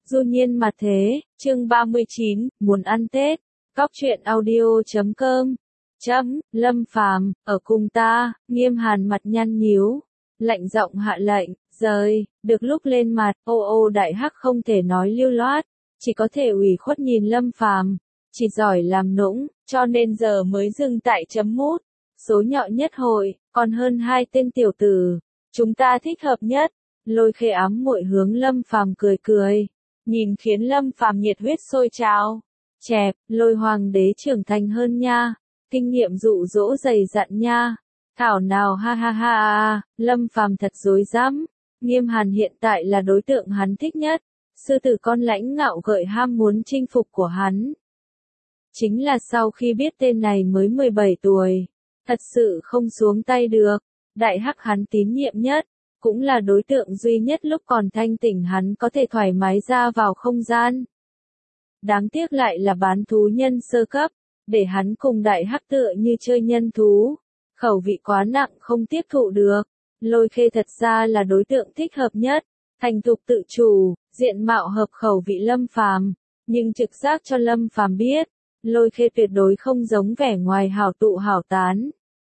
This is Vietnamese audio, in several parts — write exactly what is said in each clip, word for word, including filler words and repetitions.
Du nhiên mặt thế, chương ba mươi chín, muốn ăn Tết, Góc truyện audio chấm com, chấm, Lâm Phàm, ở cùng ta, Nghiêm Hàn mặt nhăn nhíu, lạnh giọng hạ lệnh, rời, được lúc lên mặt, ô ô đại hắc không thể nói lưu loát, chỉ có thể ủy khuất nhìn Lâm Phàm, chỉ giỏi làm nũng, cho nên giờ mới dừng tại chấm mút, số nhọ nhất hội, còn hơn hai tên tiểu tử, chúng ta thích hợp nhất, Lôi Khê ám muội hướng Lâm Phàm cười cười. Nhìn khiến Lâm Phàm nhiệt huyết sôi trào. Chẹp, Lôi hoàng đế trưởng thành hơn nha. Kinh nghiệm dụ dỗ dày dặn nha. Thảo nào ha ha ha ha, Lâm Phàm thật dối dám. Nghiêm Hàn hiện tại là đối tượng hắn thích nhất. Sư tử con lãnh ngạo gợi ham muốn chinh phục của hắn. Chính là sau khi biết tên này mới mười bảy tuổi. Thật sự không xuống tay được. Đại hắc hắn tín nhiệm nhất. Cũng là đối tượng duy nhất lúc còn thanh tỉnh hắn có thể thoải mái ra vào không gian. Đáng tiếc lại là bán thú nhân sơ cấp, để hắn cùng đại hắc tựa như chơi nhân thú. Khẩu vị quá nặng không tiếp thụ được. Lôi Khê thật ra là đối tượng thích hợp nhất, thành thục tự chủ, diện mạo hợp khẩu vị Lâm Phàm, nhưng trực giác cho Lâm Phàm biết, Lôi Khê tuyệt đối không giống vẻ ngoài hảo tụ hảo tán.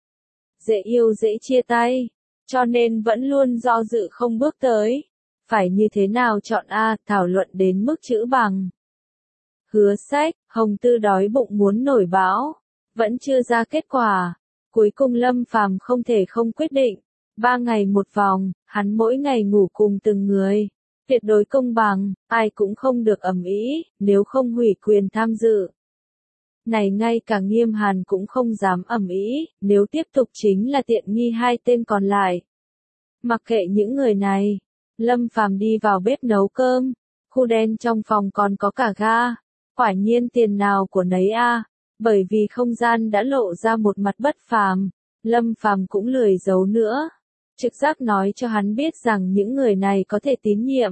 Dễ yêu dễ chia tay. Cho nên vẫn luôn do dự không bước tới. Phải như thế nào chọn A, thảo luận đến mức chữ bằng. Hứa Sách, Hồng Tư đói bụng muốn nổi bão. Vẫn chưa ra kết quả. Cuối cùng Lâm Phàm không thể không quyết định. Ba ngày một vòng, hắn mỗi ngày ngủ cùng từng người. Tuyệt đối công bằng, ai cũng không được ầm ĩ, nếu không hủy quyền tham dự. Này ngay cả Nghiêm Hàn cũng không dám ầm ĩ, nếu tiếp tục chính là tiện nghi hai tên còn lại. Mặc kệ những người này, Lâm Phàm đi vào bếp nấu cơm, khu đen trong phòng còn có cả ga, quả nhiên tiền nào của nấy a, bởi vì không gian đã lộ ra một mặt bất phàm, Lâm Phàm cũng lười giấu nữa. Trực giác nói cho hắn biết rằng những người này có thể tín nhiệm.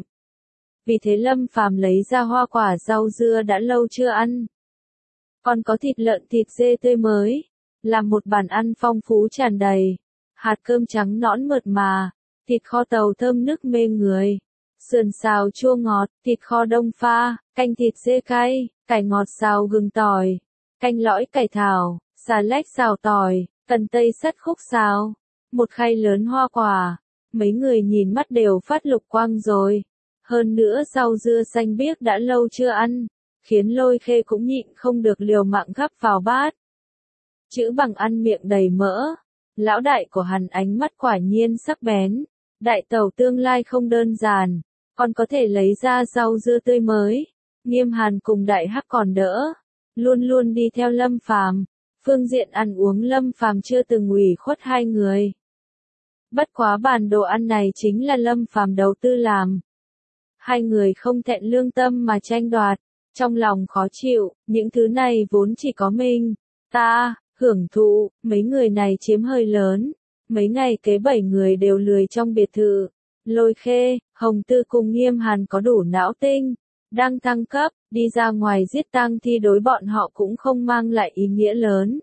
Vì thế Lâm Phàm lấy ra hoa quả rau dưa đã lâu chưa ăn. Còn có thịt lợn thịt dê tươi mới, làm một bàn ăn phong phú tràn đầy, hạt cơm trắng nõn mượt mà, thịt kho tàu thơm nức mê người, sườn xào chua ngọt, thịt kho đông pha, canh thịt dê cay, cải ngọt xào gừng tỏi, canh lõi cải thảo, xà lách xào tỏi, cần tây sắt khúc xào, một khay lớn hoa quả, mấy người nhìn mắt đều phát lục quang rồi, hơn nữa rau dưa xanh biếc đã lâu chưa ăn. Khiến Lôi Khê cũng nhịn không được liều mạng gắp vào bát. Chữ bằng ăn miệng đầy mỡ. Lão đại của hắn ánh mắt quả nhiên sắc bén. Đại tẩu tương lai không đơn giản. Còn có thể lấy ra rau dưa tươi mới. Nghiêm Hàn cùng đại hắc còn đỡ. Luôn luôn đi theo Lâm Phàm. Phương diện ăn uống Lâm Phàm chưa từng ủy khuất hai người. Bất quá bản đồ ăn này chính là Lâm Phàm đầu tư làm. Hai người không thẹn lương tâm mà tranh đoạt. Trong lòng khó chịu, những thứ này vốn chỉ có mình, ta, hưởng thụ, mấy người này chiếm hơi lớn. Mấy ngày kế bảy người đều lười trong biệt thự. Lôi Khê, Hồng Tư cùng Nghiêm Hàn có đủ não tinh, đang thăng cấp, đi ra ngoài giết tang thi đối bọn họ cũng không mang lại ý nghĩa lớn.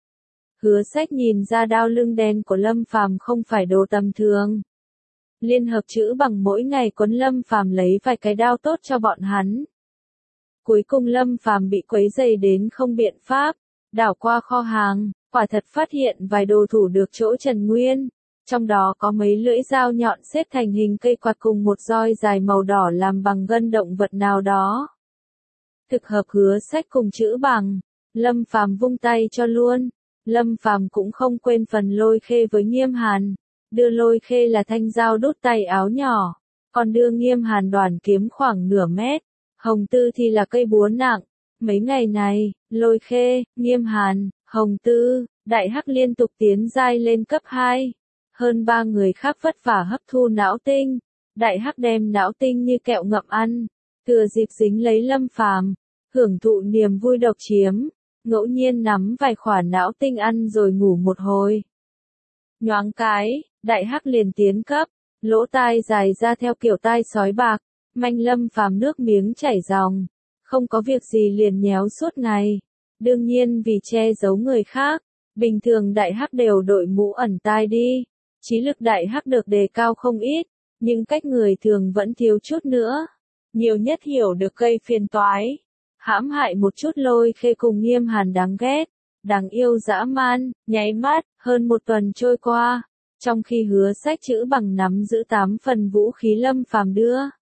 Hứa Sách nhìn ra đao lưng đen của Lâm Phàm không phải đồ tầm thường. Liên hợp chữ bằng mỗi ngày quấn Lâm Phàm lấy vài cái đao tốt cho bọn hắn. Cuối cùng Lâm Phàm bị quấy dày đến không biện pháp, đảo qua kho hàng, quả thật phát hiện vài đồ thủ được chỗ Trần Nguyên, trong đó có mấy lưỡi dao nhọn xếp thành hình cây quạt cùng một roi dài màu đỏ làm bằng gân động vật nào đó. Thực hợp Hứa Sách cùng chữ bằng, Lâm Phàm vung tay cho luôn, Lâm Phàm cũng không quên phần Lôi Khê với Nghiêm Hàn, đưa Lôi Khê là thanh dao đút tay áo nhỏ, còn đưa Nghiêm Hàn đoàn kiếm khoảng nửa mét. Hồng Tư thì là cây búa nặng. Mấy ngày này, Lôi Khê, Nghiêm Hàn, Hồng Tư, Đại Hắc liên tục tiến giai lên cấp hai. Hơn ba người khác vất vả hấp thu não tinh. Đại Hắc đem não tinh như kẹo ngậm ăn. Thừa dịp dính lấy Lâm Phàm, hưởng thụ niềm vui độc chiếm. Ngẫu nhiên nắm vài khỏa não tinh ăn rồi ngủ một hồi. Nhoáng cái, Đại Hắc liền tiến cấp. Lỗ tai dài ra theo kiểu tai sói bạc. Manh Lâm Phàm nước miếng chảy ròng, không có việc gì liền nhéo suốt ngày. Đương nhiên vì che giấu người khác, bình thường Đại Hắc đều đội mũ ẩn tai đi. Trí lực Đại Hắc được đề cao không ít, nhưng cách người thường vẫn thiếu chút nữa. nhiều nhất hiểu được gây phiền toái, hãm hại một chút Lôi Khê cùng Nghiêm Hàn đáng ghét, đáng yêu dã man, nháy mắt, hơn một tuần trôi qua, trong khi Hứa Sách chữ bằng nắm giữ tám phần vũ khí Lâm Phàm đưa.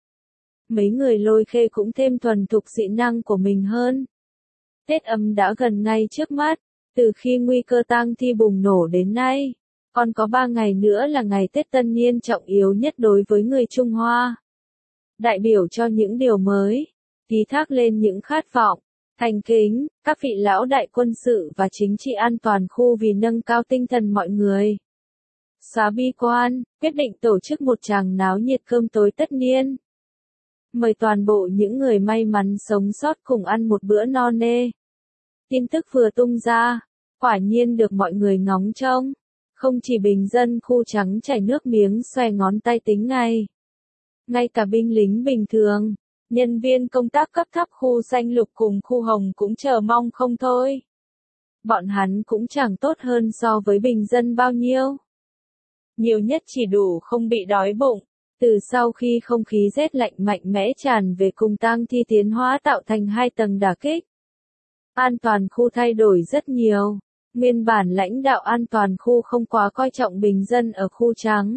Mấy người Lôi Khê cũng thêm thuần thục dị năng của mình hơn. Tết Âm đã gần ngay trước mắt, từ khi nguy cơ tang thi bùng nổ đến nay, còn có ba ngày nữa là ngày Tết Tân Niên trọng yếu nhất đối với người Trung Hoa. Đại biểu cho những điều mới, ký thác lên những khát vọng, thành kính, các vị lão đại quân sự và chính trị an toàn khu vì nâng cao tinh thần mọi người. Xóa bi quan, quyết định tổ chức một tràng náo nhiệt cơm tối tất niên. Mời toàn bộ những người may mắn sống sót cùng ăn một bữa no nê. Tin tức vừa tung ra, quả nhiên được mọi người ngóng trông. Không chỉ bình dân khu trắng chảy nước miếng xòe ngón tay tính ngay. Ngay cả binh lính bình thường, nhân viên công tác cấp thấp khu xanh lục cùng khu hồng cũng chờ mong không thôi. Bọn hắn cũng chẳng tốt hơn so với bình dân bao nhiêu. Nhiều nhất chỉ đủ không bị đói bụng. Từ sau khi không khí rét lạnh mạnh mẽ tràn về cùng tang thi tiến hóa tạo thành hai tầng đả kích. An toàn khu thay đổi rất nhiều. Nguyên bản lãnh đạo an toàn khu không quá coi trọng bình dân ở khu trắng.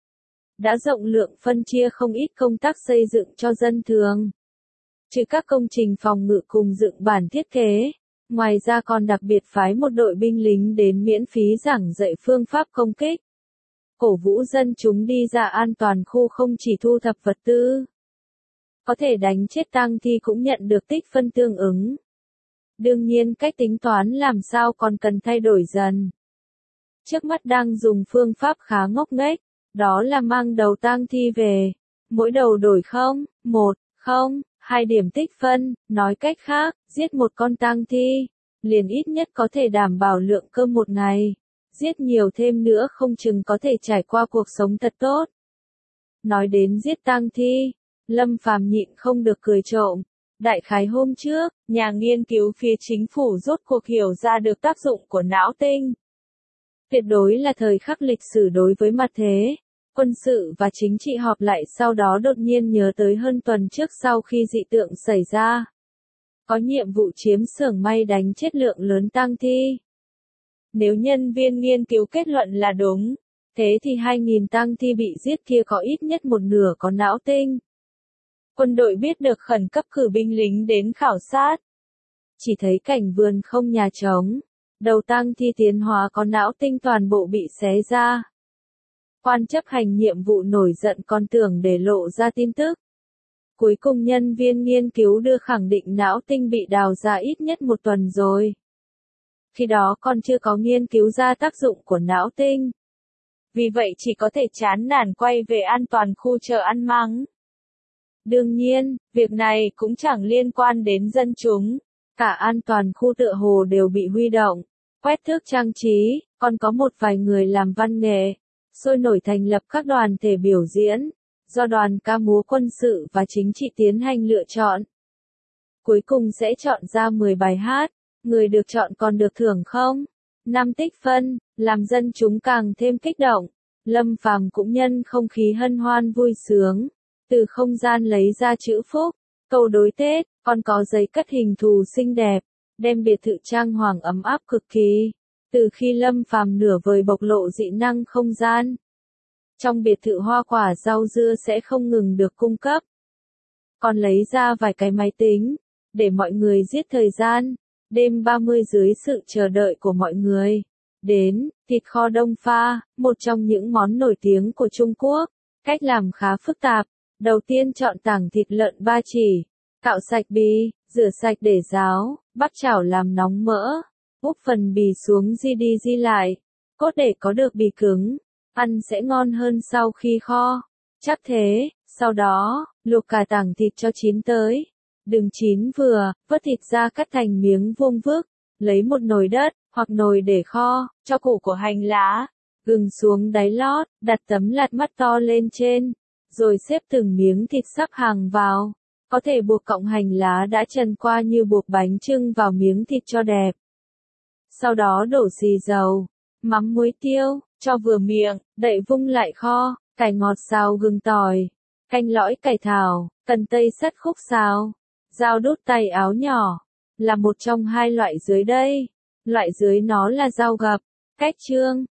Đã rộng lượng phân chia không ít công tác xây dựng cho dân thường. Trừ các công trình phòng ngự cùng dựng bản thiết kế, ngoài ra còn đặc biệt phái một đội binh lính đến miễn phí giảng dạy phương pháp công kích. Cổ vũ dân chúng đi ra an toàn khu không chỉ thu thập vật tư. Có thể đánh chết tang thi cũng nhận được tích phân tương ứng. Đương nhiên cách tính toán làm sao còn cần thay đổi dần. Trước mắt đang dùng phương pháp khá ngốc nghếch, đó là mang đầu tang thi về. Mỗi đầu đổi không, một, không, hai điểm tích phân, nói cách khác, giết một con tang thi, liền ít nhất có thể đảm bảo lượng cơm một ngày. Giết nhiều thêm nữa không chừng có thể trải qua cuộc sống thật tốt. Nói đến giết tang thi, Lâm Phàm nhịn không được cười trộm. Đại khái hôm trước, nhà nghiên cứu phía chính phủ rốt cuộc hiểu ra được tác dụng của não tinh. Tuyệt đối là thời khắc lịch sử đối với mặt thế. Quân sự và chính trị họp lại sau đó đột nhiên nhớ tới hơn tuần trước sau khi dị tượng xảy ra. Có nhiệm vụ chiếm xưởng may đánh chết lượng lớn tang thi. Nếu nhân viên nghiên cứu kết luận là đúng, thế thì hai nghìn tang thi bị giết kia có ít nhất một nửa có não tinh. Quân đội biết được khẩn cấp cử binh lính đến khảo sát. Chỉ thấy cảnh vườn không nhà trống, đầu tang thi tiến hóa có não tinh toàn bộ bị xé ra. Quan chấp hành nhiệm vụ nổi giận còn tưởng để lộ ra tin tức. Cuối cùng nhân viên nghiên cứu đưa khẳng định não tinh bị đào ra ít nhất một tuần rồi. Khi đó còn chưa có nghiên cứu ra tác dụng của não tinh. Vì vậy chỉ có thể chán nản quay về an toàn khu chờ ăn mắng. Đương nhiên, việc này cũng chẳng liên quan đến dân chúng. Cả an toàn khu tựa hồ đều bị huy động. Quét thước trang trí, còn có một vài người làm văn nghệ. Sôi nổi thành lập các đoàn thể biểu diễn. Do đoàn ca múa quân sự và chính trị tiến hành lựa chọn. Cuối cùng sẽ chọn ra mười bài hát. Người được chọn còn được thưởng không? năm tích phân, làm dân chúng càng thêm kích động. Lâm Phàm cũng nhân không khí hân hoan vui sướng. Từ không gian lấy ra chữ phúc, câu đối Tết, còn có giấy cắt hình thù xinh đẹp, đem biệt thự trang hoàng ấm áp cực kỳ. Từ khi Lâm Phàm nửa vời bộc lộ dị năng không gian, trong biệt thự hoa quả rau dưa sẽ không ngừng được cung cấp. Còn lấy ra vài cái máy tính, để mọi người giết thời gian. Đêm ba mươi dưới sự chờ đợi của mọi người. Đến, thịt kho đông pha, một trong những món nổi tiếng của Trung Quốc. Cách làm khá phức tạp. Đầu tiên chọn tảng thịt lợn ba chỉ, cạo sạch bì, rửa sạch để ráo, bắt chảo làm nóng mỡ, úp phần bì xuống di đi di lại, cốt để có được bì cứng, ăn sẽ ngon hơn sau khi kho. Chắc thế, sau đó, luộc cả tảng thịt cho chín tới. Đừng chín vừa, vớt thịt ra cắt thành miếng vuông vức, lấy một nồi đất, hoặc nồi để kho, cho củ của hành lá, gừng xuống đáy lót, đặt tấm lạt mắt to lên trên. Rồi xếp từng miếng thịt sắp hàng vào. Có thể buộc cọng hành lá đã trần qua như buộc bánh chưng vào miếng thịt cho đẹp. Sau đó đổ xì dầu, mắm muối tiêu, cho vừa miệng, đậy vung lại kho, cải ngọt xào gừng tỏi, canh lõi cải thảo, Cần tây sắt khúc sào, dao đút tay áo nhỏ, là một trong hai loại dưới đây. Loại dưới nó là dao gập. Cách chương